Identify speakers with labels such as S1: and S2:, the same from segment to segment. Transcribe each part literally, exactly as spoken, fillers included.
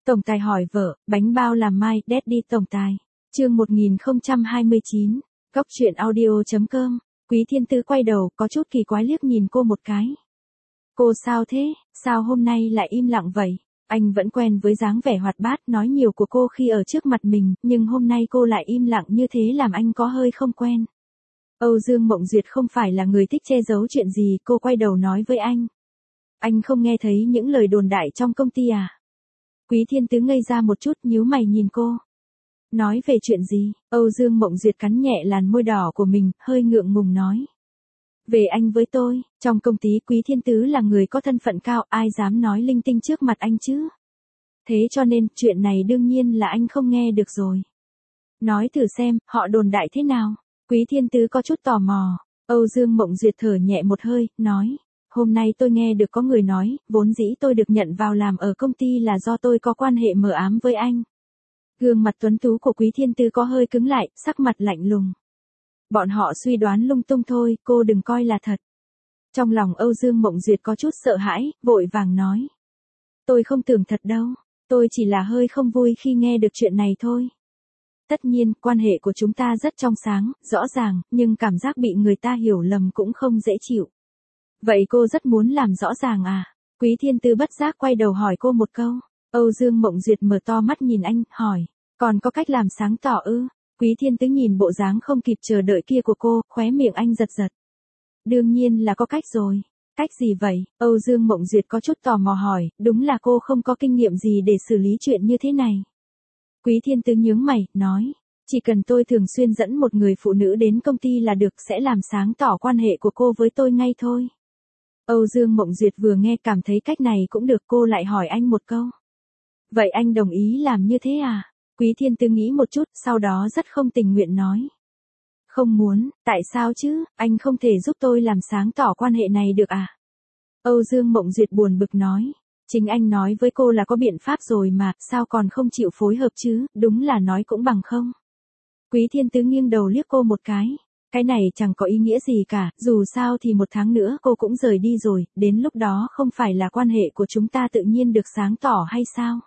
S1: Tổng tài hỏi vợ, bánh bao làm mai, Daddy tổng tài. Chương một nghìn không trăm hai mươi chín, Góc truyện audio chấm com. Quý Thiên Tứ quay đầu, có chút kỳ quái liếc nhìn cô một cái. Cô sao thế, sao hôm nay lại im lặng vậy? Anh vẫn quen với dáng vẻ hoạt bát nói nhiều của cô khi ở trước mặt mình, nhưng hôm nay cô lại im lặng như thế làm anh có hơi không quen. Âu Dương Mộng Duyệt không phải là người thích che giấu chuyện gì, cô quay đầu nói với anh. Anh không nghe thấy những lời đồn đại trong công ty à? Quý Thiên Tứ ngây ra một chút, nhíu mày nhìn cô. Nói về chuyện gì? Âu Dương Mộng Duyệt cắn nhẹ làn môi đỏ của mình, hơi ngượng ngùng nói. Về anh với tôi, trong công ty Quý Thiên Tứ là người có thân phận cao, ai dám nói linh tinh trước mặt anh chứ? Thế cho nên, chuyện này đương nhiên là anh không nghe được rồi. Nói thử xem, họ đồn đại thế nào? Quý Thiên Tứ có chút tò mò. Âu Dương Mộng Duyệt thở nhẹ một hơi, nói. Hôm nay tôi nghe được có người nói, vốn dĩ tôi được nhận vào làm ở công ty là do tôi có quan hệ mờ ám với anh. Gương mặt tuấn tú của Quý Thiên Tứ có hơi cứng lại, sắc mặt lạnh lùng. Bọn họ suy đoán lung tung thôi, cô đừng coi là thật. Trong lòng Âu Dương Mộng Duyệt có chút sợ hãi, vội vàng nói. Tôi không tưởng thật đâu, tôi chỉ là hơi không vui khi nghe được chuyện này thôi. Tất nhiên, quan hệ của chúng ta rất trong sáng, rõ ràng, nhưng cảm giác bị người ta hiểu lầm cũng không dễ chịu. Vậy cô rất muốn làm rõ ràng à? Quý Thiên Tứ bất giác quay đầu hỏi cô một câu. Âu Dương Mộng Duyệt mở to mắt nhìn anh, hỏi. Còn có cách làm sáng tỏ ư? Quý Thiên Tứ nhìn bộ dáng không kịp chờ đợi kia của cô, khóe miệng anh giật giật. Đương nhiên là có cách rồi. Cách gì vậy? Âu Dương Mộng Duyệt có chút tò mò hỏi, đúng là cô không có kinh nghiệm gì để xử lý chuyện như thế này. Quý Thiên Tứ nhướng mày, nói. Chỉ cần tôi thường xuyên dẫn một người phụ nữ đến công ty là được, sẽ làm sáng tỏ quan hệ của cô với tôi ngay thôi. Âu Dương Mộng Duyệt vừa nghe cảm thấy cách này cũng được, cô lại hỏi anh một câu. Vậy anh đồng ý làm như thế à? Quý Thiên Tứ nghĩ một chút, sau đó rất không tình nguyện nói. Không muốn, tại sao chứ, anh không thể giúp tôi làm sáng tỏ quan hệ này được à? Âu Dương Mộng Duyệt buồn bực nói. Chính anh nói với cô là có biện pháp rồi mà, sao còn không chịu phối hợp chứ, đúng là nói cũng bằng không. Quý Thiên Tứ nghiêng đầu liếc cô một cái. Cái này chẳng có ý nghĩa gì cả, dù sao thì một tháng nữa cô cũng rời đi rồi, đến lúc đó không phải là quan hệ của chúng ta tự nhiên được sáng tỏ hay sao?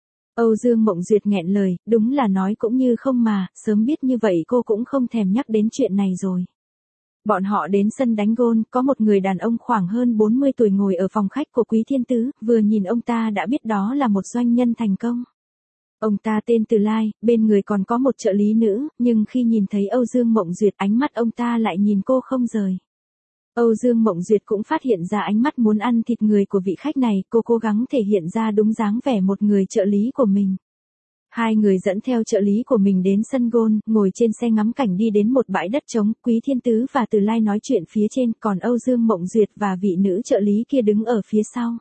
S1: Âu Dương Mộng Duyệt nghẹn lời, đúng là nói cũng như không mà, sớm biết như vậy cô cũng không thèm nhắc đến chuyện này rồi. Bọn họ đến sân đánh gôn, có một người đàn ông khoảng hơn bốn mươi tuổi ngồi ở phòng khách của Quý Thiên Tứ, vừa nhìn ông ta đã biết đó là một doanh nhân thành công. Ông ta tên Từ Lai, bên người còn có một trợ lý nữ, nhưng khi nhìn thấy Âu Dương Mộng Duyệt ánh mắt ông ta lại nhìn cô không rời. Âu Dương Mộng Duyệt cũng phát hiện ra ánh mắt muốn ăn thịt người của vị khách này, cô cố gắng thể hiện ra đúng dáng vẻ một người trợ lý của mình. Hai người dẫn theo trợ lý của mình đến sân gôn, ngồi trên xe ngắm cảnh đi đến một bãi đất trống, Quý Thiên Tứ và Từ Lai nói chuyện phía trên, còn Âu Dương Mộng Duyệt và vị nữ trợ lý kia đứng ở phía sau.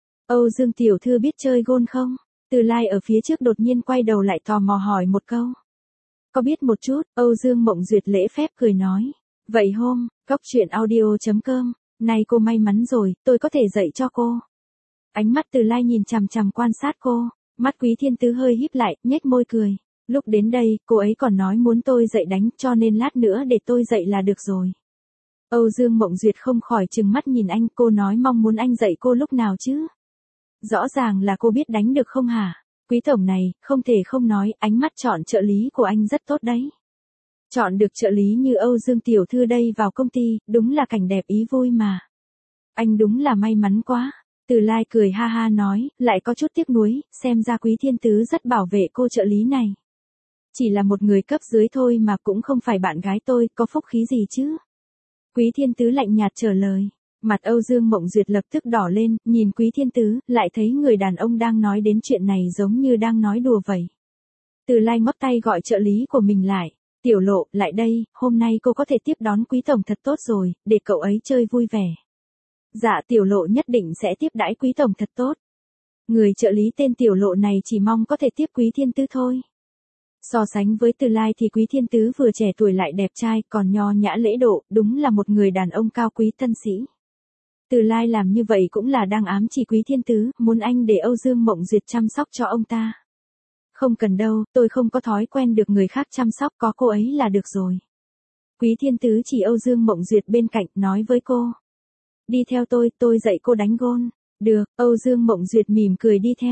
S1: Âu Dương tiểu thư biết chơi gôn không? Từ Lai ở phía trước đột nhiên quay đầu lại tò mò hỏi một câu. Có biết một chút, Âu Dương Mộng Duyệt lễ phép cười nói. Vậy hôm, góc truyện audio chấm com, nay cô may mắn rồi, tôi có thể dạy cho cô. Ánh mắt Từ Lai nhìn chằm chằm quan sát cô, mắt Quý Thiên Tứ hơi híp lại, nhếch môi cười. Lúc đến đây, cô ấy còn nói muốn tôi dạy đánh, cho nên lát nữa để tôi dạy là được rồi. Âu Dương Mộng Duyệt không khỏi trừng mắt nhìn anh, cô nói mong muốn anh dạy cô lúc nào chứ? Rõ ràng là cô biết đánh được không hả? Quý tổng này, không thể không nói, ánh mắt chọn trợ lý của anh rất tốt đấy. Chọn được trợ lý như Âu Dương tiểu thư đây vào công ty, đúng là cảnh đẹp ý vui mà. Anh đúng là may mắn quá. Từ Lai cười ha ha nói, lại có chút tiếc nuối, xem ra Quý Thiên Tứ rất bảo vệ cô trợ lý này. Chỉ là một người cấp dưới thôi mà cũng không phải bạn gái tôi, có phúc khí gì chứ? Quý Thiên Tứ lạnh nhạt trả lời. Mặt Âu Dương Mộng Duyệt lập tức đỏ lên, nhìn Quý Thiên Tứ, lại thấy người đàn ông đang nói đến chuyện này giống như đang nói đùa vậy. Từ Lai ngoắc tay gọi trợ lý của mình lại. Tiểu Lộ, lại đây, hôm nay cô có thể tiếp đón Quý tổng thật tốt rồi, để cậu ấy chơi vui vẻ. Dạ Tiểu Lộ nhất định sẽ tiếp đãi Quý tổng thật tốt. Người trợ lý tên Tiểu Lộ này chỉ mong có thể tiếp Quý Thiên Tứ thôi. So sánh với Từ Lai thì Quý Thiên Tứ vừa trẻ tuổi lại đẹp trai, còn nho nhã lễ độ, đúng là một người đàn ông cao quý thân sĩ. Từ Lai làm như vậy cũng là đang ám chỉ Quý Thiên Tứ, muốn anh để Âu Dương Mộng Duyệt chăm sóc cho ông ta. Không cần đâu, tôi không có thói quen được người khác chăm sóc, có cô ấy là được rồi. Quý Thiên Tứ chỉ Âu Dương Mộng Duyệt bên cạnh, nói với cô. Đi theo tôi, tôi dạy cô đánh gôn. Được, Âu Dương Mộng Duyệt mỉm cười đi theo.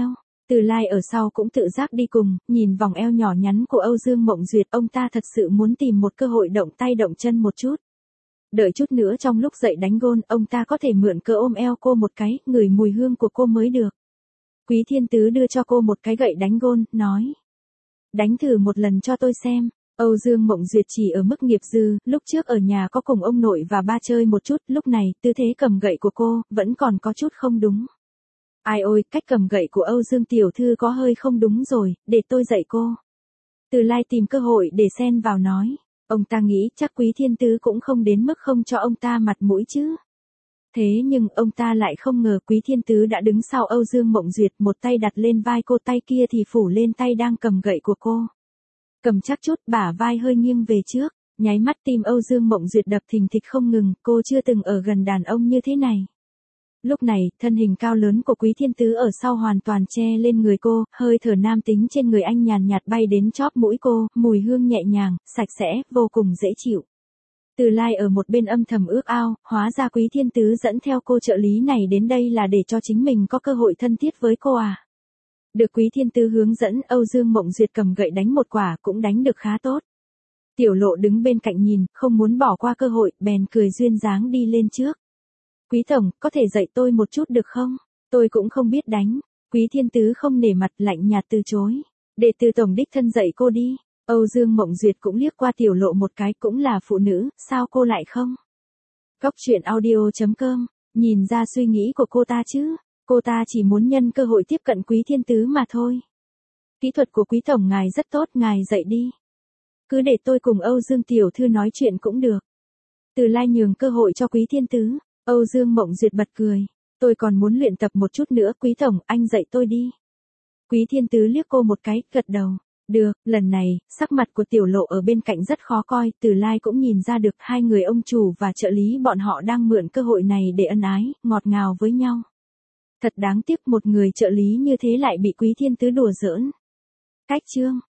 S1: Từ Lai ở sau cũng tự giác đi cùng, nhìn vòng eo nhỏ nhắn của Âu Dương Mộng Duyệt, ông ta thật sự muốn tìm một cơ hội động tay động chân một chút. Đợi chút nữa trong lúc dậy đánh gôn, ông ta có thể mượn cớ ôm eo cô một cái, ngửi mùi hương của cô mới được. Quý Thiên Tứ đưa cho cô một cái gậy đánh gôn, nói. Đánh thử một lần cho tôi xem. Âu Dương Mộng Duyệt chỉ ở mức nghiệp dư, lúc trước ở nhà có cùng ông nội và ba chơi một chút, lúc này, tư thế cầm gậy của cô, vẫn còn có chút không đúng. Ai ôi, cách cầm gậy của Âu Dương tiểu thư có hơi không đúng rồi, để tôi dạy cô. Từ Lai tìm cơ hội để xen vào nói. Ông ta nghĩ chắc Quý Thiên Tứ cũng không đến mức không cho ông ta mặt mũi chứ. Thế nhưng ông ta lại không ngờ Quý Thiên Tứ đã đứng sau Âu Dương Mộng Duyệt, một tay đặt lên vai cô, tay kia thì phủ lên tay đang cầm gậy của cô. Cầm chắc chút, bả vai hơi nghiêng về trước, nháy mắt tim Âu Dương Mộng Duyệt đập thình thịch không ngừng, cô chưa từng ở gần đàn ông như thế này. Lúc này, thân hình cao lớn của Quý Thiên Tứ ở sau hoàn toàn che lên người cô, hơi thở nam tính trên người anh nhàn nhạt bay đến chóp mũi cô, mùi hương nhẹ nhàng, sạch sẽ, vô cùng dễ chịu. Từ Lai ở một bên âm thầm ước ao, hóa ra Quý Thiên Tứ dẫn theo cô trợ lý này đến đây là để cho chính mình có cơ hội thân thiết với cô à. Được Quý Thiên Tứ hướng dẫn, Âu Dương Mộng Duyệt cầm gậy đánh một quả cũng đánh được khá tốt. Tiểu Lộ đứng bên cạnh nhìn, không muốn bỏ qua cơ hội, bèn cười duyên dáng đi lên trước. Quý tổng, có thể dạy tôi một chút được không? Tôi cũng không biết đánh. Quý Thiên Tứ không nể mặt, lạnh nhạt từ chối. Để từ tổng đích thân dạy cô đi. Âu Dương Mộng Duyệt cũng liếc qua Tiểu Lộ một cái, cũng là phụ nữ, sao cô lại không? Góc truyện audio chấm com, nhìn ra suy nghĩ của cô ta chứ. Cô ta chỉ muốn nhân cơ hội tiếp cận Quý Thiên Tứ mà thôi. Kỹ thuật của Quý tổng ngài rất tốt, ngài dạy đi. Cứ để tôi cùng Âu Dương tiểu thư nói chuyện cũng được. Từ Lai nhường cơ hội cho Quý Thiên Tứ. Âu Dương Mộng Duyệt bật cười. Tôi còn muốn luyện tập một chút nữa, Quý tổng, anh dạy tôi đi. Quý Thiên Tứ liếc cô một cái, gật đầu. Được, lần này, sắc mặt của Tiểu Lộ ở bên cạnh rất khó coi, Từ Lai cũng nhìn ra được hai người ông chủ và trợ lý bọn họ đang mượn cơ hội này để ân ái, ngọt ngào với nhau. Thật đáng tiếc một người trợ lý như thế lại bị Quý Thiên Tứ đùa giỡn. Cách chương.